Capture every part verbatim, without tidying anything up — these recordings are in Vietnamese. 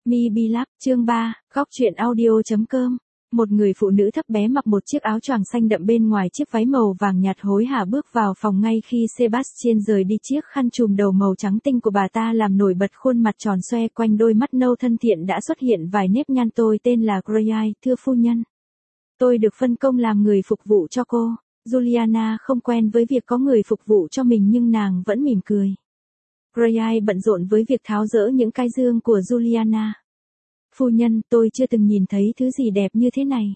Mi Bi Lab, chương ba, góc truyện audio.com. Một người phụ nữ thấp bé mặc một chiếc áo choàng xanh đậm bên ngoài chiếc váy màu vàng nhạt hối hả bước vào phòng ngay khi Sebastian rời đi. Chiếc khăn trùm đầu màu trắng tinh của bà ta làm nổi bật khuôn mặt tròn xoe, quanh đôi mắt nâu thân thiện đã xuất hiện vài nếp nhăn. Tôi tên là Grey, thưa phu nhân. Tôi được phân công làm người phục vụ cho cô. Juliana không quen với việc có người phục vụ cho mình nhưng nàng vẫn mỉm cười. Grey bận rộn với việc tháo dỡ những cái dương của Juliana. Phu nhân, tôi chưa từng nhìn thấy thứ gì đẹp như thế này.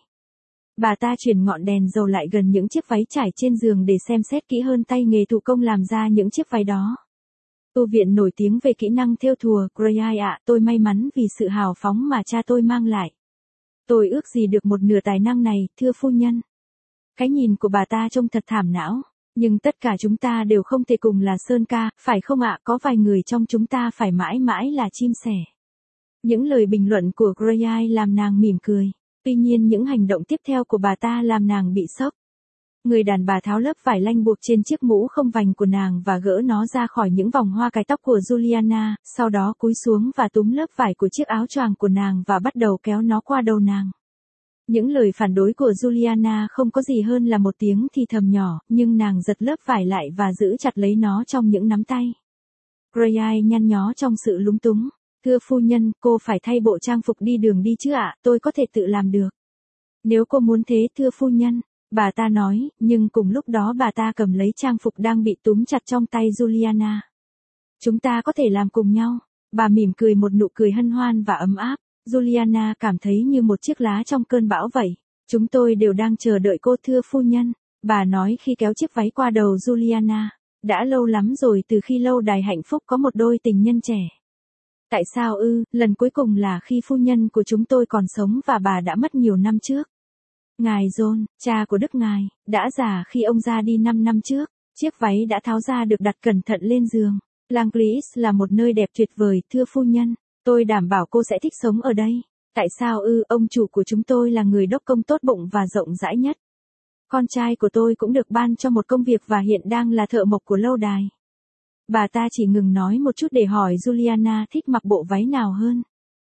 Bà ta chuyển ngọn đèn dầu lại gần những chiếc váy trải trên giường để xem xét kỹ hơn tay nghề thủ công làm ra những chiếc váy đó. Tu viện nổi tiếng về kỹ năng thêu thùa. Grey ạ, tôi may mắn vì sự hào phóng mà cha tôi mang lại. Tôi ước gì được một nửa tài năng này, thưa phu nhân. Cái nhìn của bà ta trông thật thảm não. Nhưng tất cả chúng ta đều không thể cùng là sơn ca, phải không ạ? Có vài người trong chúng ta phải mãi mãi là chim sẻ. Những lời bình luận của Grey làm nàng mỉm cười. Tuy nhiên những hành động tiếp theo của bà ta làm nàng bị sốc. Người đàn bà tháo lớp vải lanh buộc trên chiếc mũ không vành của nàng và gỡ nó ra khỏi những vòng hoa cài tóc của Juliana, sau đó cúi xuống và túm lớp vải của chiếc áo choàng của nàng và bắt đầu kéo nó qua đầu nàng. Những lời phản đối của Juliana không có gì hơn là một tiếng thì thầm nhỏ, nhưng nàng giật lớp vải lại và giữ chặt lấy nó trong những nắm tay. Grey nhăn nhó trong sự lúng túng. Thưa phu nhân, cô phải thay bộ trang phục đi đường đi chứ ạ, tôi có thể tự làm được. Nếu cô muốn thế thưa phu nhân, bà ta nói, nhưng cùng lúc đó bà ta cầm lấy trang phục đang bị túm chặt trong tay Juliana. Chúng ta có thể làm cùng nhau. Bà mỉm cười một nụ cười hân hoan và ấm áp. Juliana cảm thấy như một chiếc lá trong cơn bão vậy. Chúng tôi đều đang chờ đợi cô thưa phu nhân. Bà nói khi kéo chiếc váy qua đầu Juliana. Đã lâu lắm rồi từ khi lâu đài hạnh phúc có một đôi tình nhân trẻ. Tại sao ư, lần cuối cùng là khi phu nhân của chúng tôi còn sống và bà đã mất nhiều năm trước. Ngài John, cha của Đức ngài, đã già khi ông ra đi năm năm trước. Chiếc váy đã tháo ra được đặt cẩn thận lên giường. Langlis là một nơi đẹp tuyệt vời, thưa phu nhân. Tôi đảm bảo cô sẽ thích sống ở đây. Tại sao ư, ông chủ của chúng tôi là người đốc công tốt bụng và rộng rãi nhất. Con trai của tôi cũng được ban cho một công việc và hiện đang là thợ mộc của lâu đài. Bà ta chỉ ngừng nói một chút để hỏi Juliana thích mặc bộ váy nào hơn.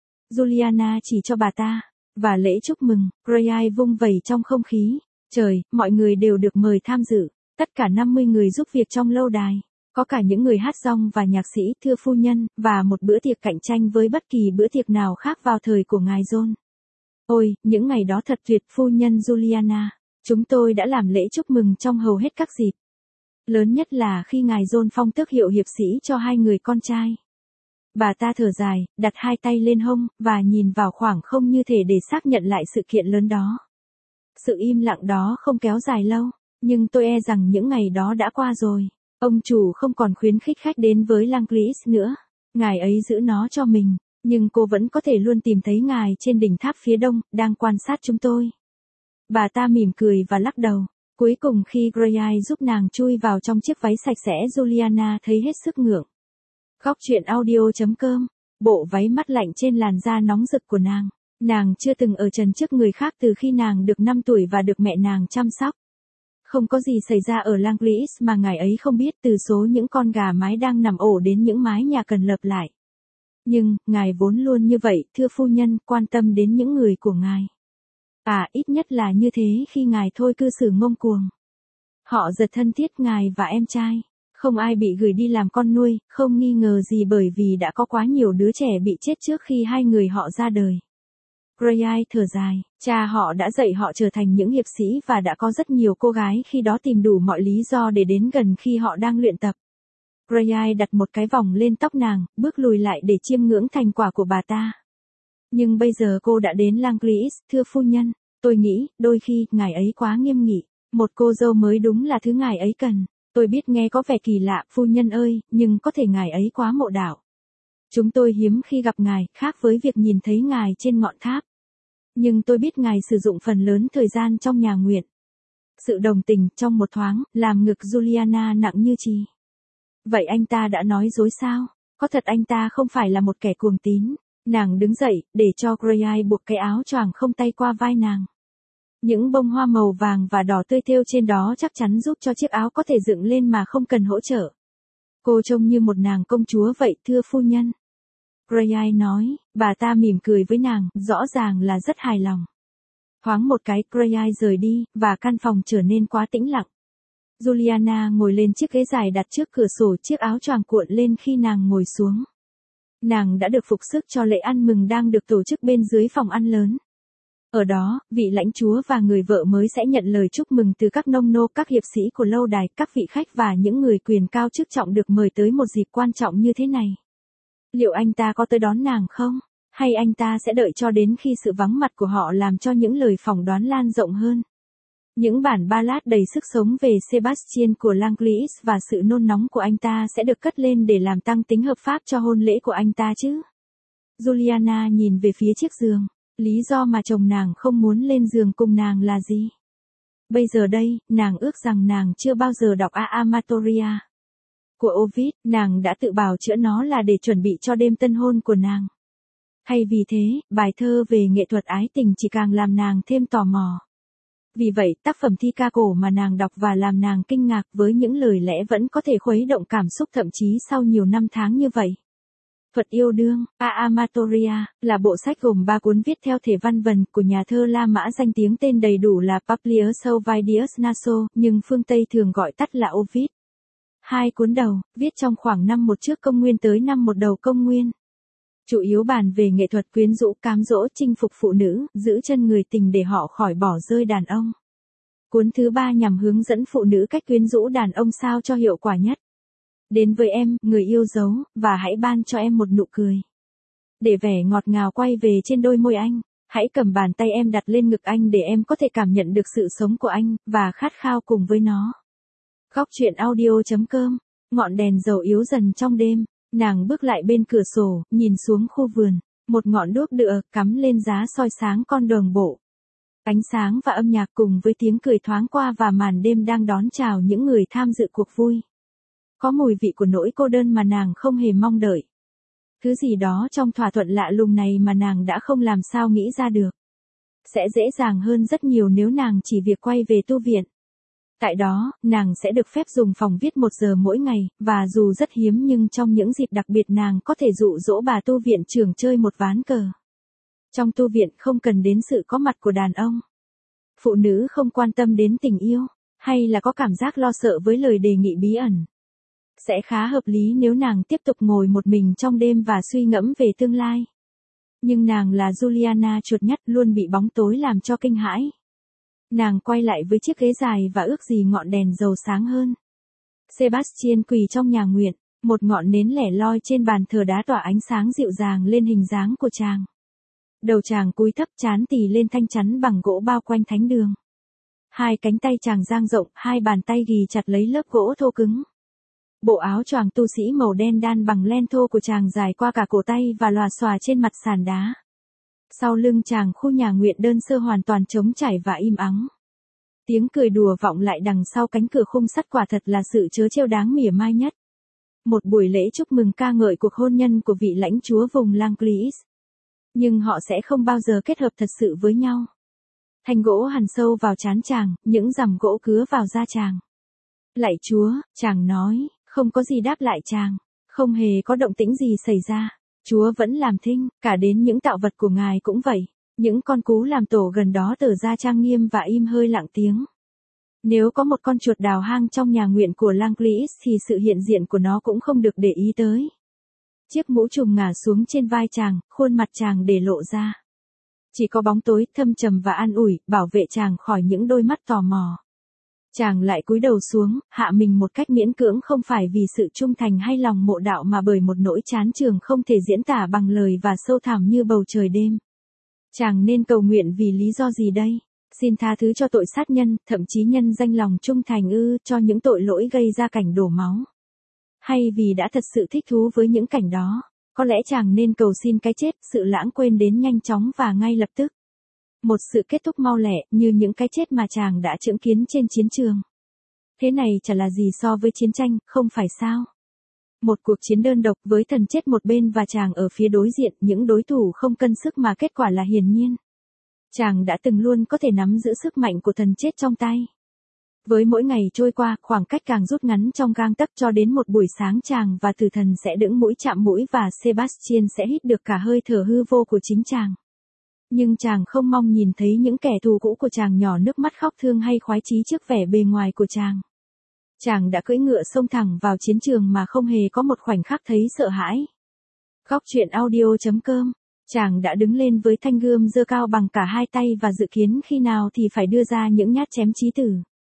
Juliana chỉ cho bà ta. Và lễ chúc mừng, Grey vung vẩy trong không khí. Trời, mọi người đều được mời tham dự. Tất cả năm mươi người giúp việc trong lâu đài. Có cả những người hát dong và nhạc sĩ, thưa phu nhân, và một bữa tiệc cạnh tranh với bất kỳ bữa tiệc nào khác vào thời của ngài John. Ôi, những ngày đó thật tuyệt, phu nhân Juliana. Chúng tôi đã làm lễ chúc mừng trong hầu hết các dịp. Lớn nhất là khi ngài John phong tước hiệu hiệp sĩ cho hai người con trai. Bà ta thở dài, đặt hai tay lên hông, và nhìn vào khoảng không như thể để xác nhận lại sự kiện lớn đó. Sự im lặng đó không kéo dài lâu, nhưng tôi e rằng những ngày đó đã qua rồi. Ông chủ không còn khuyến khích khách đến với Langlis nữa. Ngài ấy giữ nó cho mình, nhưng cô vẫn có thể luôn tìm thấy ngài trên đỉnh tháp phía đông, đang quan sát chúng tôi. Bà ta mỉm cười và lắc đầu. Cuối cùng khi Grey giúp nàng chui vào trong chiếc váy sạch sẽ, Juliana thấy hết sức ngượng. Góc truyện audio.com. Bộ váy mắt lạnh trên làn da nóng rực của nàng. Nàng chưa từng ở trần trước người khác từ khi nàng được năm tuổi và được mẹ nàng chăm sóc. Không có gì xảy ra ở Langlis mà ngài ấy không biết, từ số những con gà mái đang nằm ổ đến những mái nhà cần lợp lại. Nhưng, ngài vốn luôn như vậy, thưa phu nhân, quan tâm đến những người của ngài. À, ít nhất là như thế khi ngài thôi cư xử ngông cuồng. Họ rất thân thiết, ngài và em trai. Không ai bị gửi đi làm con nuôi, không nghi ngờ gì bởi vì đã có quá nhiều đứa trẻ bị chết trước khi hai người họ ra đời. Grey thở dài, cha họ đã dạy họ trở thành những hiệp sĩ và đã có rất nhiều cô gái khi đó tìm đủ mọi lý do để đến gần khi họ đang luyện tập. Grey đặt một cái vòng lên tóc nàng, bước lùi lại để chiêm ngưỡng thành quả của bà ta. Nhưng bây giờ cô đã đến Langlis, thưa phu nhân, tôi nghĩ, đôi khi, ngài ấy quá nghiêm nghị. Một cô dâu mới đúng là thứ ngài ấy cần. Tôi biết nghe có vẻ kỳ lạ, phu nhân ơi, nhưng có thể ngài ấy quá mộ đạo. Chúng tôi hiếm khi gặp ngài, khác với việc nhìn thấy ngài trên ngọn tháp. Nhưng tôi biết ngài sử dụng phần lớn thời gian trong nhà nguyện. Sự đồng tình, trong một thoáng, làm ngực Juliana nặng như chì. Vậy anh ta đã nói dối sao? Có thật anh ta không phải là một kẻ cuồng tín? Nàng đứng dậy, để cho Grey buộc cái áo choàng không tay qua vai nàng. Những bông hoa màu vàng và đỏ tươi thêu trên đó chắc chắn giúp cho chiếc áo có thể dựng lên mà không cần hỗ trợ. Cô trông như một nàng công chúa vậy, thưa phu nhân. Grey nói, bà ta mỉm cười với nàng, rõ ràng là rất hài lòng. Thoáng một cái, Grey rời đi, và căn phòng trở nên quá tĩnh lặng. Juliana ngồi lên chiếc ghế dài đặt trước cửa sổ, chiếc áo choàng cuộn lên khi nàng ngồi xuống. Nàng đã được phục sức cho lễ ăn mừng đang được tổ chức bên dưới phòng ăn lớn. Ở đó, vị lãnh chúa và người vợ mới sẽ nhận lời chúc mừng từ các nông nô, các hiệp sĩ của lâu đài, các vị khách và những người quyền cao chức trọng được mời tới một dịp quan trọng như thế này. Liệu anh ta có tới đón nàng không? Hay anh ta sẽ đợi cho đến khi sự vắng mặt của họ làm cho những lời phỏng đoán lan rộng hơn? Những bản ballad đầy sức sống về Sebastian của Langleis và sự nôn nóng của anh ta sẽ được cất lên để làm tăng tính hợp pháp cho hôn lễ của anh ta chứ? Juliana nhìn về phía chiếc giường. Lý do mà chồng nàng không muốn lên giường cùng nàng là gì? Bây giờ đây, nàng ước rằng nàng chưa bao giờ đọc A Amatoria của Ovid, nàng đã tự bào chữa nó là để chuẩn bị cho đêm tân hôn của nàng. Thay vì thế, bài thơ về nghệ thuật ái tình chỉ càng làm nàng thêm tò mò. Vì vậy, tác phẩm thi ca cổ mà nàng đọc và làm nàng kinh ngạc với những lời lẽ vẫn có thể khuấy động cảm xúc thậm chí sau nhiều năm tháng như vậy. Thuật yêu đương, A Amatoria, là bộ sách gồm ba cuốn viết theo thể văn vần của nhà thơ La Mã danh tiếng tên đầy đủ là Publius Ovidius Naso, nhưng phương Tây thường gọi tắt là Ovid. Hai cuốn đầu, viết trong khoảng năm một trước công nguyên tới năm một đầu công nguyên. Chủ yếu bàn về nghệ thuật quyến rũ, cám dỗ, chinh phục phụ nữ, giữ chân người tình để họ khỏi bỏ rơi đàn ông. Cuốn thứ ba nhằm hướng dẫn phụ nữ cách quyến rũ đàn ông sao cho hiệu quả nhất. Đến với em, người yêu dấu, và hãy ban cho em một nụ cười. Để vẻ ngọt ngào quay về trên đôi môi anh, hãy cầm bàn tay em đặt lên ngực anh để em có thể cảm nhận được sự sống của anh, và khát khao cùng với nó. Góc truyện audio chấm com, ngọn đèn dầu yếu dần trong đêm, nàng bước lại bên cửa sổ, nhìn xuống khu vườn, một ngọn đuốc đựa cắm lên giá soi sáng con đường bộ. Ánh sáng và âm nhạc cùng với tiếng cười thoáng qua và màn đêm đang đón chào những người tham dự cuộc vui. Có mùi vị của nỗi cô đơn mà nàng không hề mong đợi. Thứ gì đó trong thỏa thuận lạ lùng này mà nàng đã không làm sao nghĩ ra được. Sẽ dễ dàng hơn rất nhiều nếu nàng chỉ việc quay về tu viện. Tại đó, nàng sẽ được phép dùng phòng viết một giờ mỗi ngày, và dù rất hiếm nhưng trong những dịp đặc biệt nàng có thể dụ dỗ bà tu viện trưởng chơi một ván cờ. Trong tu viện không cần đến sự có mặt của đàn ông. Phụ nữ không quan tâm đến tình yêu, hay là có cảm giác lo sợ với lời đề nghị bí ẩn. Sẽ khá hợp lý nếu nàng tiếp tục ngồi một mình trong đêm và suy ngẫm về tương lai. Nhưng nàng là Juliana chuột nhắt luôn bị bóng tối làm cho kinh hãi. Nàng quay lại với chiếc ghế dài và ước gì ngọn đèn dầu sáng hơn. Sebastian quỳ trong nhà nguyện, một ngọn nến lẻ loi trên bàn thờ đá tỏa ánh sáng dịu dàng lên hình dáng của chàng. Đầu chàng cúi thấp, trán tì lên thanh chắn bằng gỗ bao quanh thánh đường. Hai cánh tay chàng dang rộng, hai bàn tay ghì chặt lấy lớp gỗ thô cứng. Bộ áo choàng tu sĩ màu đen đan bằng len thô của chàng dài qua cả cổ tay và lòa xòa trên mặt sàn đá. Sau lưng chàng khu nhà nguyện đơn sơ hoàn toàn trống trải và im ắng. Tiếng cười đùa vọng lại đằng sau cánh cửa khung sắt, quả thật là sự trớ trêu đáng mỉa mai nhất. Một buổi lễ chúc mừng ca ngợi cuộc hôn nhân của vị lãnh chúa vùng Langleis. Nhưng họ sẽ không bao giờ kết hợp thật sự với nhau. Thanh gỗ hằn sâu vào trán chàng, những rằm gỗ cứa vào da chàng. Lạy Chúa, chàng nói, không có gì đáp lại chàng, không hề có động tĩnh gì xảy ra. Chúa vẫn làm thinh, cả đến những tạo vật của Ngài cũng vậy. Những con cú làm tổ gần đó tỏ ra trang nghiêm và im hơi lặng tiếng. Nếu có một con chuột đào hang trong nhà nguyện của Langleis thì sự hiện diện của nó cũng không được để ý tới. Chiếc mũ trùm ngả xuống trên vai chàng, khuôn mặt chàng để lộ ra. Chỉ có bóng tối thâm trầm và an ủi, bảo vệ chàng khỏi những đôi mắt tò mò. Chàng lại cúi đầu xuống, hạ mình một cách miễn cưỡng, không phải vì sự trung thành hay lòng mộ đạo mà bởi một nỗi chán chường không thể diễn tả bằng lời và sâu thẳm như bầu trời đêm. Chàng nên cầu nguyện vì lý do gì đây? Xin tha thứ cho tội sát nhân, thậm chí nhân danh lòng trung thành ư, cho những tội lỗi gây ra cảnh đổ máu. Hay vì đã thật sự thích thú với những cảnh đó, có lẽ chàng nên cầu xin cái chết, sự lãng quên đến nhanh chóng và ngay lập tức. Một sự kết thúc mau lẹ, như những cái chết mà chàng đã chứng kiến trên chiến trường. Thế này chả là gì so với chiến tranh, không phải sao? Một cuộc chiến đơn độc với thần chết một bên và chàng ở phía đối diện, những đối thủ không cân sức mà kết quả là hiển nhiên. Chàng đã từng luôn có thể nắm giữ sức mạnh của thần chết trong tay. Với mỗi ngày trôi qua, khoảng cách càng rút ngắn trong gang tấc cho đến một buổi sáng chàng và tử thần sẽ đững mũi chạm mũi và Sebastian sẽ hít được cả hơi thở hư vô của chính chàng. Nhưng chàng không mong nhìn thấy những kẻ thù cũ của chàng nhỏ nước mắt khóc thương hay khoái chí trước vẻ bề ngoài của chàng. Chàng đã cưỡi ngựa xông thẳng vào chiến trường mà không hề có một khoảnh khắc thấy sợ hãi. Góc truyện audio chấm com. Chàng đã đứng lên với thanh gươm giơ cao bằng cả hai tay và dự kiến khi nào thì phải đưa ra những nhát chém chí tử.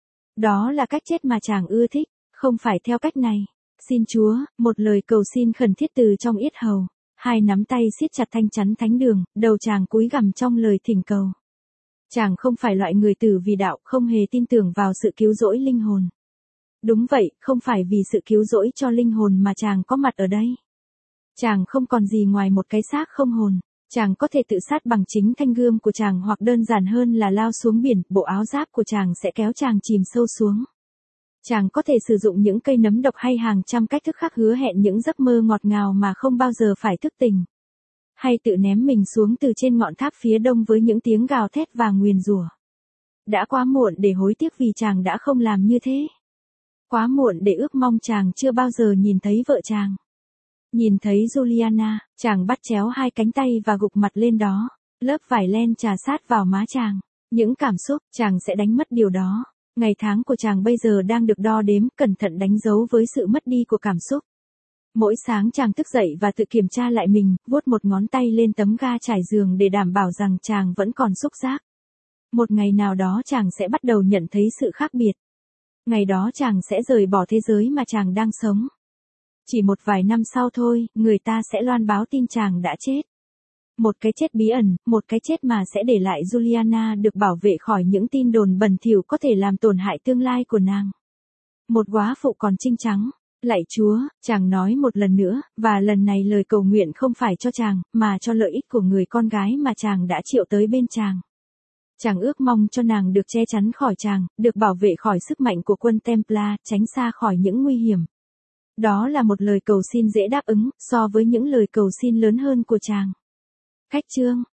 Đó là cách chết mà chàng ưa thích, không phải theo cách này. Xin Chúa, một lời cầu xin khẩn thiết từ trong yết hầu. Hai nắm tay siết chặt thanh chắn thánh đường, đầu chàng cúi gằm trong lời thỉnh cầu. Chàng không phải loại người tử vì đạo, không hề tin tưởng vào sự cứu rỗi linh hồn. Đúng vậy, không phải vì sự cứu rỗi cho linh hồn mà chàng có mặt ở đây. Chàng không còn gì ngoài một cái xác không hồn. Chàng có thể tự sát bằng chính thanh gươm của chàng hoặc đơn giản hơn là lao xuống biển, bộ áo giáp của chàng sẽ kéo chàng chìm sâu xuống. Chàng có thể sử dụng những cây nấm độc hay hàng trăm cách thức khác hứa hẹn những giấc mơ ngọt ngào mà không bao giờ phải thức tỉnh. Hay tự ném mình xuống từ trên ngọn tháp phía đông với những tiếng gào thét và nguyền rủa. Đã quá muộn để hối tiếc vì chàng đã không làm như thế. Quá muộn để ước mong chàng chưa bao giờ nhìn thấy vợ chàng. Nhìn thấy Juliana, chàng bắt chéo hai cánh tay và gục mặt lên đó. Lớp vải len trà sát vào má chàng. Những cảm xúc, chàng sẽ đánh mất điều đó. Ngày tháng của chàng bây giờ đang được đo đếm, cẩn thận đánh dấu với sự mất đi của cảm xúc. Mỗi sáng chàng thức dậy và tự kiểm tra lại mình, vuốt một ngón tay lên tấm ga trải giường để đảm bảo rằng chàng vẫn còn xúc giác. Một ngày nào đó chàng sẽ bắt đầu nhận thấy sự khác biệt. Ngày đó chàng sẽ rời bỏ thế giới mà chàng đang sống. Chỉ một vài năm sau thôi, người ta sẽ loan báo tin chàng đã chết. Một cái chết bí ẩn, một cái chết mà sẽ để lại Juliana được bảo vệ khỏi những tin đồn bẩn thỉu có thể làm tổn hại tương lai của nàng. Một góa phụ còn trinh trắng. Lạy Chúa, chàng nói một lần nữa, và lần này lời cầu nguyện không phải cho chàng, mà cho lợi ích của người con gái mà chàng đã triệu tới bên chàng. Chàng ước mong cho nàng được che chắn khỏi chàng, được bảo vệ khỏi sức mạnh của quân Templar, tránh xa khỏi những nguy hiểm. Đó là một lời cầu xin dễ đáp ứng, so với những lời cầu xin lớn hơn của chàng. Cách chương